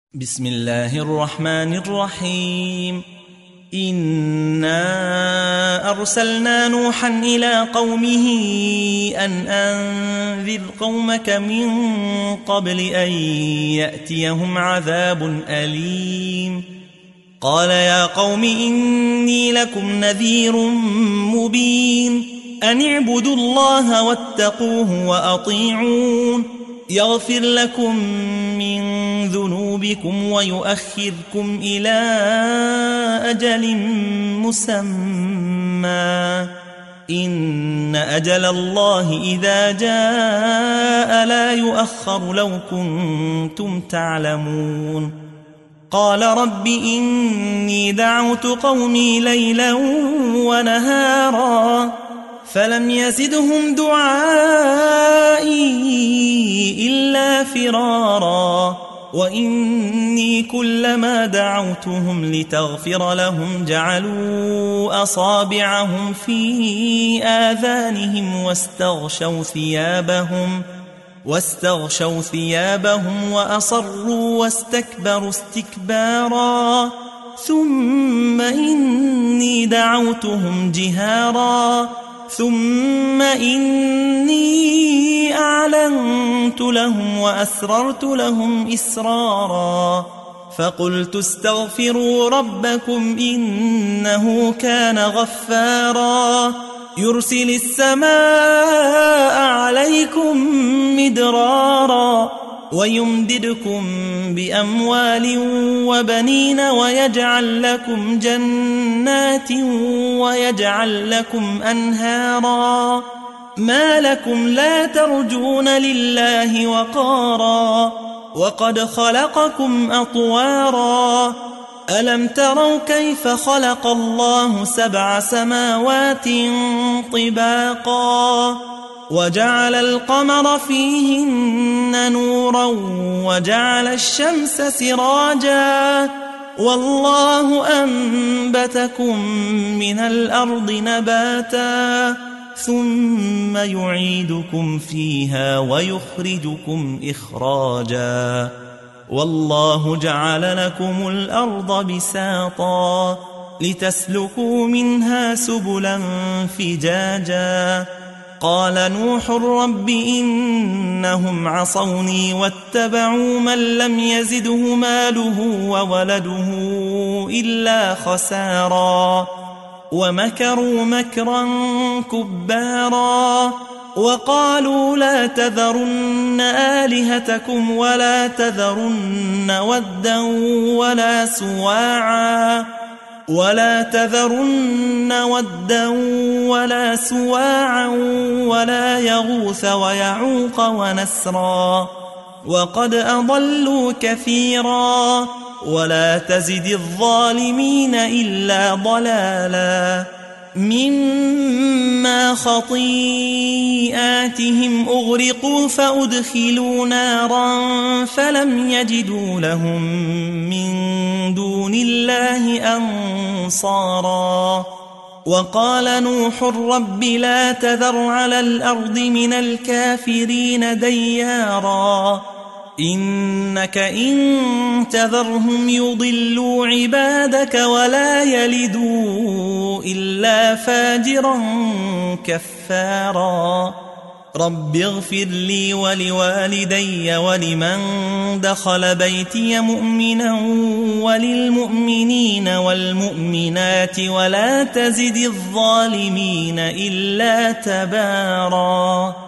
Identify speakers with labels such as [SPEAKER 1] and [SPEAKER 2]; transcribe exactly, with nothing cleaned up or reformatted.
[SPEAKER 1] بسم الله الرحمن الرحيم. إنا أرسلنا نوحا إلى قومه أن أنذر قومك من قبل أن يأتيهم عذاب أليم. قال يا قوم إني لكم نذير مبين أن اعبدوا الله واتقوه وأطيعون يغفر لكم من ذنوبكم ويؤخركم إلى أجل مسمى إن أجل الله إذا جاء لا يؤخر لو كنتم تعلمون. قال رب إني دعوت قومي ليلا ونهارا فلم يزدهم دعائي إلا فرارا وإني كلما دعوتهم لتغفر لهم جعلوا أصابعهم في آذانهم واستغشوا ثيابهم واستغشوا ثيابهم وأصروا واستكبروا استكبارا ثم إني دعوتهم جهارا ثم إني أعلنت لهم وأسررت لهم إسرارا فقلت استغفروا ربكم إنه كان غفارا يرسل السماء عليكم مدرارا ويمددكم بأموال وبنين ويجعل لكم جنات ويجعل لكم أنهارا ما لكم لا ترجون لله وقارا وقد خلقكم أطوارا ألم تروا كيف خلق الله سبع سماوات طباقا وجعل القمر فيهن نورا وجعل الشمس سراجا والله أنبتكم من الأرض نباتا ثم يعيدكم فيها ويخرجكم إخراجا والله جعل لكم الأرض بساطا لتسلكوا منها سبلا فجاجا قال نوح رب إنهم عصوني واتبعوا من لم يزده ماله وولده إلا خسارا ومكروا مكرا كبارا وقالوا لا تذرن آلهتكم ولا تذرن ودا ولا سواعا ولا تذرن ودا ولا سواعا ولا يغوث ويعوق ونسرا وقد أضلوا كثيرا ولا تزد الظالمين إلا ضلالا مما خطيئاتهم أغرقوا فأدخلوا نارا فلم يجدوا لهم من دون الله أنصارا وقال نوح رب لا تذر على الأرض من الكافرين ديارا إنك إن تذرهم يضلوا عبادك ولا يلدوا إلا فاجرا كفارا رب اغفر لي ولوالدي ولمن دخل بيتي مؤمنا وللمؤمنين والمؤمنات ولا تزد الظالمين إلا تبارا.